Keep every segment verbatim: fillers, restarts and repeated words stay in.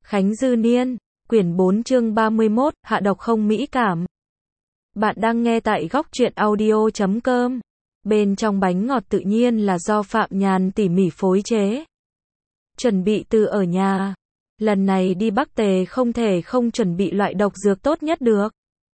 Khánh Dư Niên, quyển bốn chương ba mươi mốt, hạ độc không mỹ cảm. Bạn đang nghe tại góc truyện audio chấm com. Bên trong bánh ngọt tự nhiên là do Phạm Nhàn tỉ mỉ phối chế. Chuẩn bị từ ở nhà. Lần này đi Bắc Tề không thể không chuẩn bị loại độc dược tốt nhất được.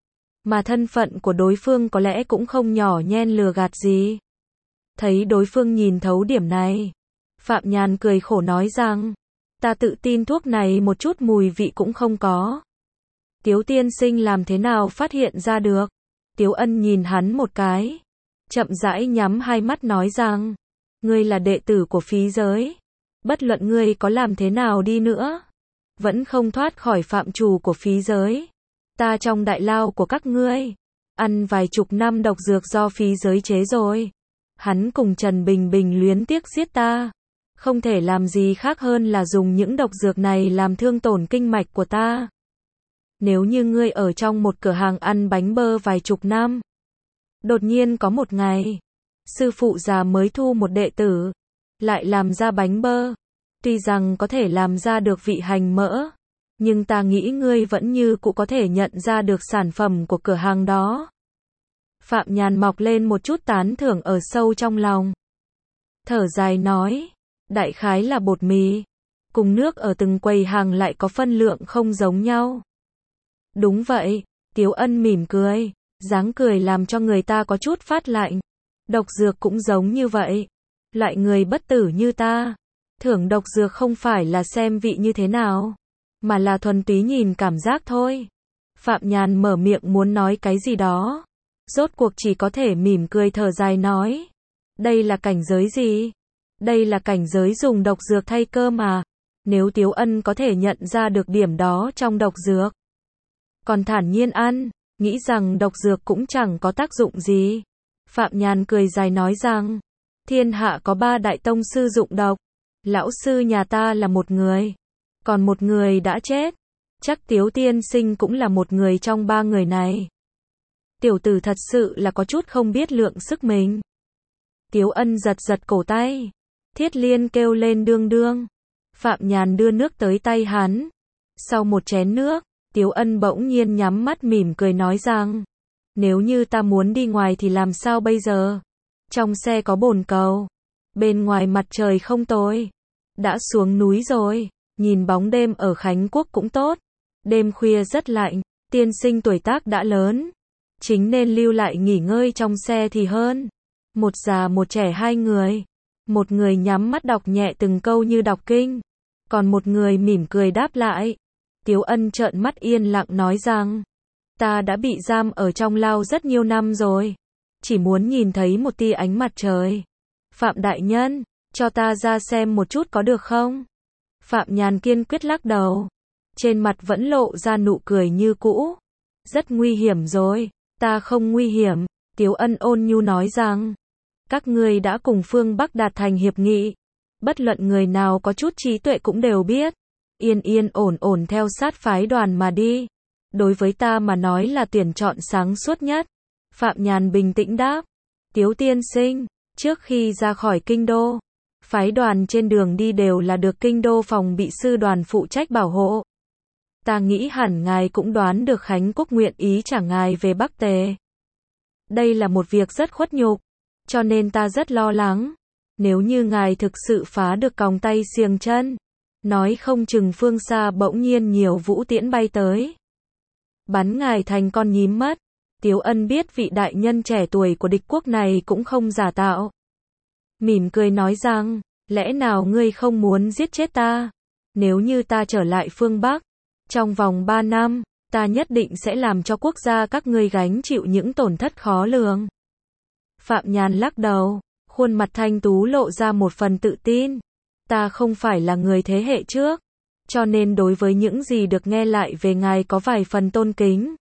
Mà thân phận của đối phương có lẽ cũng không nhỏ nhen lừa gạt gì. Thấy đối phương nhìn thấu điểm này, Phạm Nhàn cười khổ nói rằng, ta tự tin thuốc này một chút mùi vị cũng không có. Tiếu tiên sinh làm thế nào phát hiện ra được? Tiếu Ân nhìn hắn một cái, chậm rãi nhắm hai mắt nói rằng, ngươi là đệ tử của phí giới. Bất luận ngươi có làm thế nào đi nữa, vẫn không thoát khỏi phạm trù của phí giới. Ta trong đại lao của các ngươi, ăn vài chục năm độc dược do phí giới chế rồi. Hắn cùng Trần Bình Bình luyến tiếc giết ta. Không thể làm gì khác hơn là dùng những độc dược này làm thương tổn kinh mạch của ta. Nếu như ngươi ở trong một cửa hàng ăn bánh bơ vài chục năm, đột nhiên có một ngày, sư phụ già mới thu một đệ tử, lại làm ra bánh bơ. Tuy rằng có thể làm ra được vị hành mỡ, nhưng ta nghĩ ngươi vẫn như cũ có thể nhận ra được sản phẩm của cửa hàng đó. Phạm Nhàn mọc lên một chút tán thưởng ở sâu trong lòng. Thở dài nói, đại khái là bột mì, cùng nước ở từng quầy hàng lại có phân lượng không giống nhau. Đúng vậy, Tiếu Ân mỉm cười, dáng cười làm cho người ta có chút phát lạnh. Độc dược cũng giống như vậy. Loại người bất tử như ta, thưởng độc dược không phải là xem vị như thế nào, mà là thuần túy nhìn cảm giác thôi. Phạm Nhàn mở miệng muốn nói cái gì đó, rốt cuộc chỉ có thể mỉm cười thở dài nói, đây là cảnh giới gì? Đây là cảnh giới dùng độc dược thay cơ mà. Nếu Tiếu Ân có thể nhận ra được điểm đó trong độc dược, còn thản nhiên ăn, nghĩ rằng độc dược cũng chẳng có tác dụng gì. Phạm Nhàn cười dài nói rằng, thiên hạ có ba đại tông sư dụng độc. Lão sư nhà ta là một người, còn một người đã chết. Chắc Tiếu tiên sinh cũng là một người trong ba người này. Tiểu tử thật sự là có chút không biết lượng sức mình. Tiếu Ân giật giật cổ tay. Thiết Liên kêu lên đương đương. Phạm Nhàn đưa nước tới tay hắn. Sau một chén nước, Tiếu Ân bỗng nhiên nhắm mắt mỉm cười nói rằng, nếu như ta muốn đi ngoài thì làm sao bây giờ? Trong xe có bồn cầu. Bên ngoài mặt trời không tối. Đã xuống núi rồi. Nhìn bóng đêm ở Khánh Quốc cũng tốt. Đêm khuya rất lạnh. Tiên sinh tuổi tác đã lớn, chính nên lưu lại nghỉ ngơi trong xe thì hơn. Một già một trẻ hai người. Một người nhắm mắt đọc nhẹ từng câu như đọc kinh, còn một người mỉm cười đáp lại. Tiếu Ân trợn mắt yên lặng nói rằng, ta đã bị giam ở trong lao rất nhiều năm rồi, chỉ muốn nhìn thấy một tia ánh mặt trời. Phạm đại nhân, cho ta ra xem một chút có được không? Phạm Nhàn kiên quyết lắc đầu, trên mặt vẫn lộ ra nụ cười như cũ. Rất nguy hiểm rồi. Ta không nguy hiểm. Tiếu Ân ôn nhu nói rằng, các ngươi đã cùng phương Bắc đạt thành hiệp nghị. Bất luận người nào có chút trí tuệ cũng đều biết. Yên yên ổn ổn theo sát phái đoàn mà đi. Đối với ta mà nói là tuyển chọn sáng suốt nhất. Phạm Nhàn bình tĩnh đáp. Tiếu tiên sinh, trước khi ra khỏi kinh đô, phái đoàn trên đường đi đều là được kinh đô phòng bị sư đoàn phụ trách bảo hộ. Ta nghĩ hẳn ngài cũng đoán được Khánh Quốc nguyện ý trả ngài về Bắc Tề. Đây là một việc rất khuất nhục, cho nên ta rất lo lắng. Nếu như ngài thực sự phá được còng tay xiềng chân, nói không chừng phương xa bỗng nhiên nhiều vũ tiễn bay tới, bắn ngài thành con nhím mất. Tiếu Ân biết vị đại nhân trẻ tuổi của địch quốc này cũng không giả tạo. Mỉm cười nói rằng, lẽ nào ngươi không muốn giết chết ta? Nếu như ta trở lại phương Bắc, trong vòng ba năm, ta nhất định sẽ làm cho quốc gia các ngươi gánh chịu những tổn thất khó lường. Phạm Nhàn lắc đầu, khuôn mặt thanh tú lộ ra một phần tự tin. Ta không phải là người thế hệ trước, cho nên đối với những gì được nghe lại về ngài có vài phần tôn kính.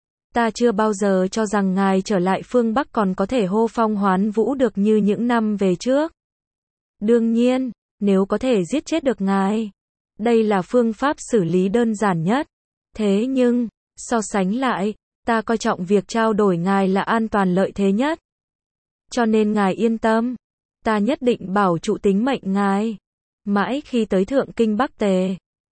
Ta chưa bao giờ cho rằng ngài trở lại phương Bắc còn có thể hô phong hoán vũ được như những năm về trước. Đương nhiên, nếu có thể giết chết được ngài, đây là phương pháp xử lý đơn giản nhất. Thế nhưng, so sánh lại, ta coi trọng việc trao đổi ngài là an toàn lợi thế nhất. Cho nên ngài yên tâm, ta nhất định bảo trụ tính mệnh ngài. Mãi khi tới Thượng Kinh Bắc Tề,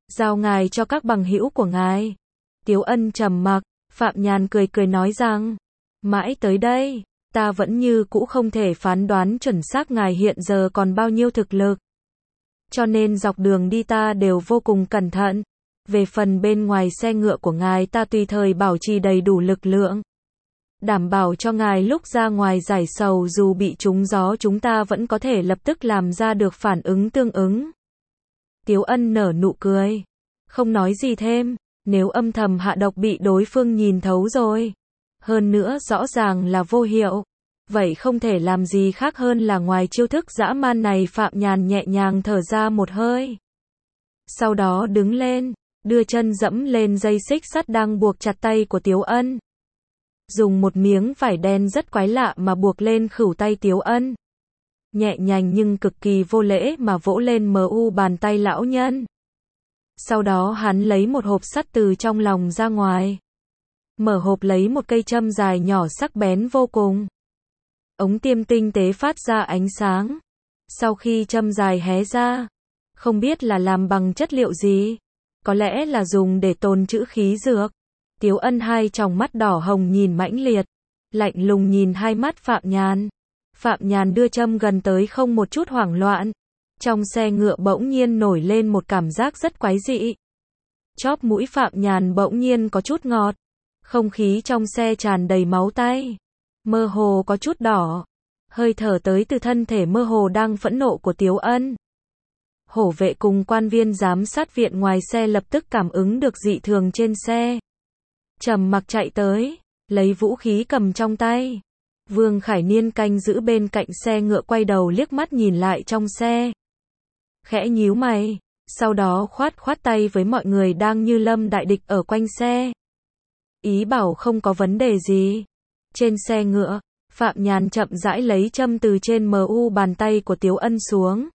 giao ngài cho các bằng hữu của ngài. Tiếu Ân trầm mặc, Phạm Nhàn cười cười nói rằng, mãi tới đây, ta vẫn như cũ không thể phán đoán chuẩn xác ngài hiện giờ còn bao nhiêu thực lực. Cho nên dọc đường đi ta đều vô cùng cẩn thận. Về phần bên ngoài xe ngựa của ngài ta tùy thời bảo trì đầy đủ lực lượng. Đảm bảo cho ngài lúc ra ngoài giải sầu dù bị trúng gió chúng ta vẫn có thể lập tức làm ra được phản ứng tương ứng. Tiếu Ân nở nụ cười. Không nói gì thêm, nếu âm thầm hạ độc bị đối phương nhìn thấu rồi. Hơn nữa rõ ràng là vô hiệu. Vậy không thể làm gì khác hơn là ngoài chiêu thức dã man này. Phạm Nhàn nhẹ nhàng thở ra một hơi. Sau đó đứng lên, đưa chân dẫm lên dây xích sắt đang buộc chặt tay của Tiếu Ân. Dùng một miếng vải đen rất quái lạ mà buộc lên khuỷu tay Tiếu Ân. Nhẹ nhàng nhưng cực kỳ vô lễ mà vỗ lên mờ u bàn tay lão nhân. Sau đó hắn lấy một hộp sắt từ trong lòng ra ngoài. Mở hộp lấy một cây châm dài nhỏ sắc bén vô cùng. Ống tiêm tinh tế phát ra ánh sáng. Sau khi châm dài hé ra, không biết là làm bằng chất liệu gì. Có lẽ là dùng để tồn trữ khí dược. Tiếu Ân hai tròng mắt đỏ hồng nhìn mãnh liệt. Lạnh lùng nhìn hai mắt Phạm Nhàn. Phạm Nhàn đưa châm gần tới không một chút hoảng loạn. Trong xe ngựa bỗng nhiên nổi lên một cảm giác rất quái dị. Chóp mũi Phạm Nhàn bỗng nhiên có chút ngọt. Không khí trong xe tràn đầy máu tanh. Mơ hồ có chút đỏ. Hơi thở tới từ thân thể mơ hồ đang phẫn nộ của Tiếu Ân. Hổ vệ cùng quan viên giám sát viện ngoài xe lập tức cảm ứng được dị thường trên xe. Trầm mặc chạy tới, lấy vũ khí cầm trong tay. Vương Khải Niên canh giữ bên cạnh xe ngựa quay đầu liếc mắt nhìn lại trong xe. Khẽ nhíu mày, sau đó khoát khoát tay với mọi người đang như lâm đại địch ở quanh xe. Ý bảo không có vấn đề gì. Trên xe ngựa, Phạm Nhàn chậm rãi lấy châm từ trên mờ u bàn tay của Tiếu Ân xuống.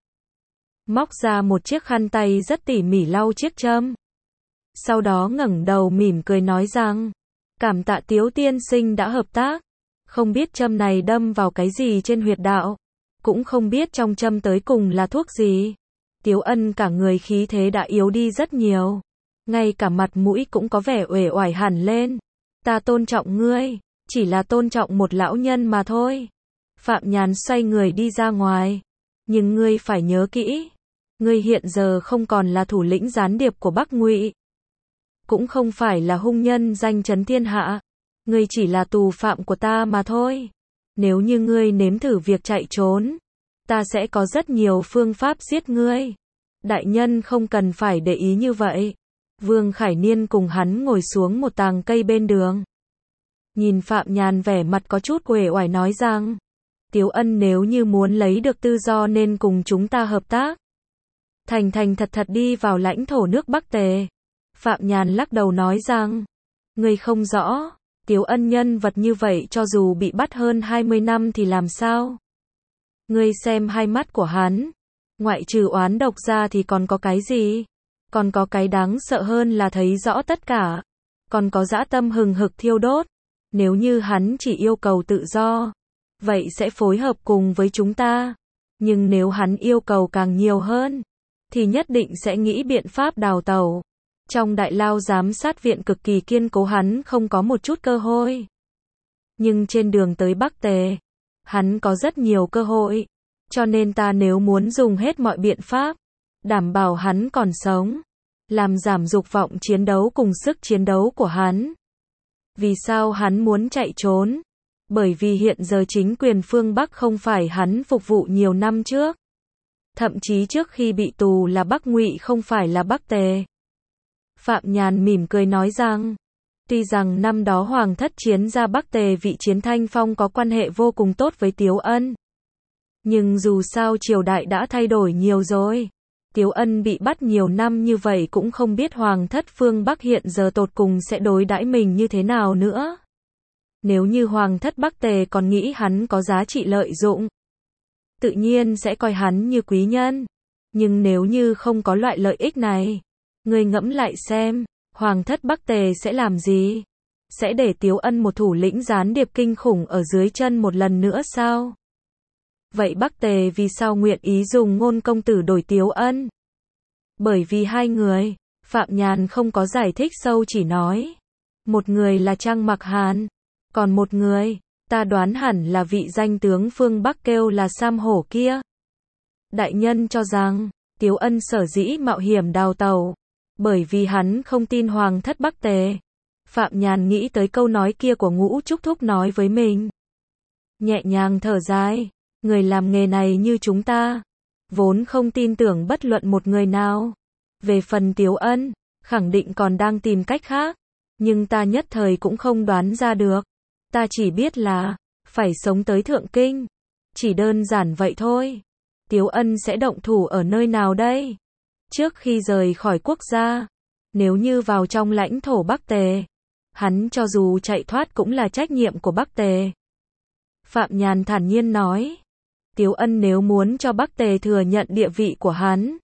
Móc ra một chiếc khăn tay rất tỉ mỉ lau chiếc châm. Sau đó ngẩng đầu mỉm cười nói rằng, cảm tạ Tiếu tiên sinh đã hợp tác. Không biết châm này đâm vào cái gì trên huyệt đạo. Cũng không biết trong châm tới cùng là thuốc gì. Tiếu Ân cả người khí thế đã yếu đi rất nhiều. Ngay cả mặt mũi cũng có vẻ uể oải hẳn lên. Ta tôn trọng ngươi, chỉ là tôn trọng một lão nhân mà thôi. Phạm Nhàn xoay người đi ra ngoài. Nhưng ngươi phải nhớ kỹ. Ngươi hiện giờ không còn là thủ lĩnh gián điệp của Bắc Ngụy. Cũng không phải là hung nhân danh chấn thiên hạ. Ngươi chỉ là tù phạm của ta mà thôi. Nếu như ngươi nếm thử việc chạy trốn, ta sẽ có rất nhiều phương pháp giết ngươi. Đại nhân không cần phải để ý như vậy. Vương Khải Niên cùng hắn ngồi xuống một tàng cây bên đường. Nhìn Phạm Nhàn vẻ mặt có chút uể oải nói rằng, Tiếu Ân nếu như muốn lấy được tự do nên cùng chúng ta hợp tác. Thành thành thật thật đi vào lãnh thổ nước Bắc Tề. Phạm Nhàn lắc đầu nói rằng, ngươi không rõ, Tiếu Ân nhân vật như vậy cho dù bị bắt hơn hai mươi năm thì làm sao? Ngươi xem hai mắt của hắn, ngoại trừ oán độc ra thì còn có cái gì? Còn có cái đáng sợ hơn là thấy rõ tất cả. Còn có dã tâm hừng hực thiêu đốt. Nếu như hắn chỉ yêu cầu tự do, vậy sẽ phối hợp cùng với chúng ta. Nhưng nếu hắn yêu cầu càng nhiều hơn, thì nhất định sẽ nghĩ biện pháp đào tẩu. Trong đại lao giám sát viện cực kỳ kiên cố hắn không có một chút cơ hội. Nhưng trên đường tới Bắc Tề, hắn có rất nhiều cơ hội. Cho nên ta nếu muốn dùng hết mọi biện pháp, đảm bảo hắn còn sống, làm giảm dục vọng chiến đấu cùng sức chiến đấu của hắn. Vì sao hắn muốn chạy trốn? Bởi vì hiện giờ chính quyền phương Bắc không phải hắn phục vụ nhiều năm trước. Thậm chí trước khi bị tù là Bắc Ngụy không phải là Bắc Tề. Phạm Nhàn mỉm cười nói rằng, tuy rằng năm đó Hoàng thất chiến ra Bắc Tề vị Chiến Thanh Phong có quan hệ vô cùng tốt với Tiếu Ân. Nhưng dù sao triều đại đã thay đổi nhiều rồi. Tiếu Ân bị bắt nhiều năm như vậy cũng không biết Hoàng thất phương Bắc hiện giờ tột cùng sẽ đối đãi mình như thế nào nữa. Nếu như Hoàng thất Bắc Tề còn nghĩ hắn có giá trị lợi dụng, tự nhiên sẽ coi hắn như quý nhân. Nhưng nếu như không có loại lợi ích này, ngươi ngẫm lại xem, Hoàng thất Bắc Tề sẽ làm gì? Sẽ để Tiếu Ân một thủ lĩnh gián điệp kinh khủng ở dưới chân một lần nữa sao? Vậy Bắc Tề vì sao nguyện ý dùng Ngôn công tử đổi Tiếu Ân? Bởi vì hai người, Phạm Nhàn không có giải thích sâu, chỉ nói. Một người là Trang Mặc Hàn, còn một người, ta đoán hẳn là vị danh tướng phương Bắc kêu là Sam Hổ kia. Đại nhân cho rằng, Tiếu Ân sở dĩ mạo hiểm đào tàu, bởi vì hắn không tin Hoàng thất Bắc Tề. Phạm Nhàn nghĩ tới câu nói kia của Ngũ Trúc Thúc nói với mình. Nhẹ nhàng thở dài, người làm nghề này như chúng ta, vốn không tin tưởng bất luận một người nào. Về phần Tiếu Ân, khẳng định còn đang tìm cách khác, nhưng ta nhất thời cũng không đoán ra được. Ta chỉ biết là, phải sống tới Thượng Kinh. Chỉ đơn giản vậy thôi. Tiếu Ân sẽ động thủ ở nơi nào đây? Trước khi rời khỏi quốc gia, nếu như vào trong lãnh thổ Bắc Tề, hắn cho dù chạy thoát cũng là trách nhiệm của Bắc Tề. Phạm Nhàn thản nhiên nói. Tiếu Ân nếu muốn cho Bắc Tề thừa nhận địa vị của hắn,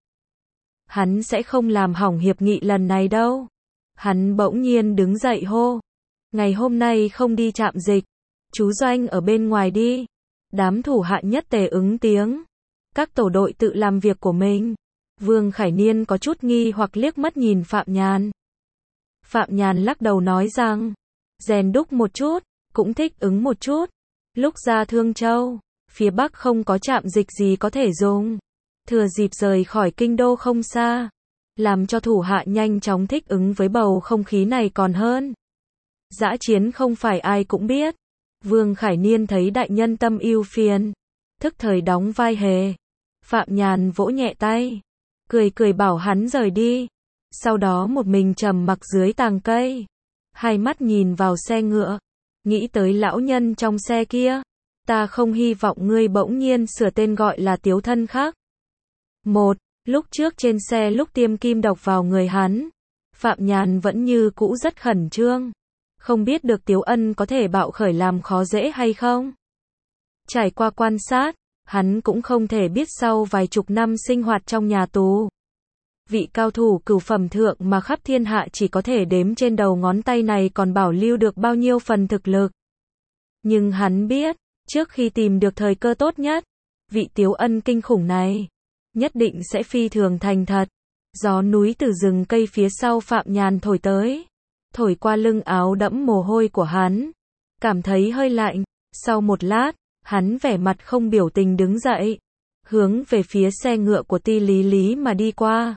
hắn sẽ không làm hỏng hiệp nghị lần này đâu. Hắn bỗng nhiên đứng dậy hô. Ngày hôm nay không đi trạm dịch, chú doanh ở bên ngoài đi. Đám thủ hạ nhất tề ứng tiếng. Các tổ đội tự làm việc của mình. Vương Khải Niên có chút nghi hoặc liếc mắt nhìn Phạm Nhàn. Phạm Nhàn lắc đầu nói rằng, rèn đúc một chút, cũng thích ứng một chút. Lúc ra Thương Châu, phía Bắc không có trạm dịch gì có thể dùng. Thừa dịp rời khỏi kinh đô không xa, làm cho thủ hạ nhanh chóng thích ứng với bầu không khí này còn hơn. Dã chiến không phải ai cũng biết. Vương Khải Niên thấy đại nhân tâm ưu phiền, thức thời đóng vai hề. Phạm Nhàn vỗ nhẹ tay, cười cười bảo hắn rời đi. Sau đó một mình trầm mặc dưới tàng cây, hai mắt nhìn vào xe ngựa, nghĩ tới lão nhân trong xe kia. Ta không hy vọng ngươi bỗng nhiên sửa tên gọi là Tiếu Thân khác. Một, lúc trước trên xe lúc tiêm kim độc vào người hắn, Phạm Nhàn vẫn như cũ rất khẩn trương. Không biết được Tiếu Ân có thể bạo khởi làm khó dễ hay không? Trải qua quan sát, hắn cũng không thể biết sau vài chục năm sinh hoạt trong nhà tù. Vị cao thủ cửu phẩm thượng mà khắp thiên hạ chỉ có thể đếm trên đầu ngón tay này còn bảo lưu được bao nhiêu phần thực lực. Nhưng hắn biết, trước khi tìm được thời cơ tốt nhất, vị Tiếu Ân kinh khủng này nhất định sẽ phi thường thành thật. Gió núi từ rừng cây phía sau Phạm Nhàn thổi tới, thổi qua lưng áo đẫm mồ hôi của hắn, cảm thấy hơi lạnh. Sau một lát, hắn vẻ mặt không biểu tình đứng dậy, hướng về phía xe ngựa của Ti Lý Lý mà đi qua.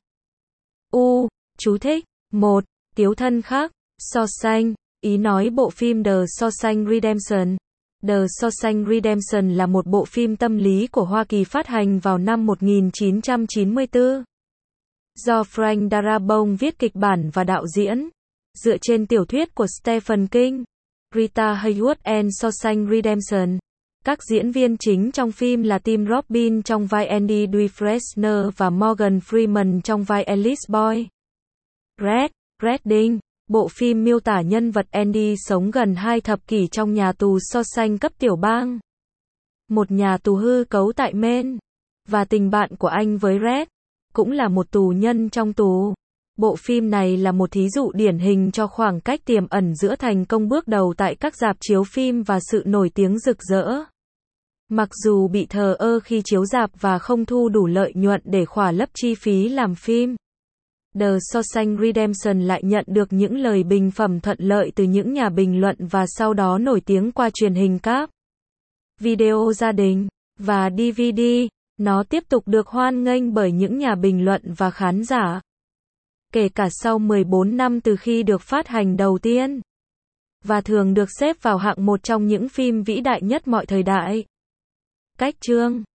U, chú thích, một, Tiếu Thân khác, Shawshank, ý nói bộ phim The Shawshank Redemption. The Shawshank Redemption là một bộ phim tâm lý của Hoa Kỳ phát hành vào năm một nghìn chín trăm chín mươi tư. Do Frank Darabont viết kịch bản và đạo diễn, dựa trên tiểu thuyết của Stephen King, Rita Hayworth and Shawshank Redemption. Các diễn viên chính trong phim là Tim Robbins trong vai Andy Dufresne và Morgan Freeman trong vai Alice Boy. Red, Redding. Bộ phim miêu tả nhân vật Andy sống gần hai thập kỷ trong nhà tù Shawshank cấp tiểu bang, một nhà tù hư cấu tại Maine, và tình bạn của anh với Red, cũng là một tù nhân trong tù. Bộ phim này là một thí dụ điển hình cho khoảng cách tiềm ẩn giữa thành công bước đầu tại các rạp chiếu phim và sự nổi tiếng rực rỡ. Mặc dù bị thờ ơ khi chiếu rạp và không thu đủ lợi nhuận để khỏa lấp chi phí làm phim, The Shawshank Redemption lại nhận được những lời bình phẩm thuận lợi từ những nhà bình luận và sau đó nổi tiếng qua truyền hình cáp, video gia đình, và đê vê đê. Nó tiếp tục được hoan nghênh bởi những nhà bình luận và khán giả, kể cả sau mười bốn năm từ khi được phát hành đầu tiên, và thường được xếp vào hạng một trong những phim vĩ đại nhất mọi thời đại. Cách chương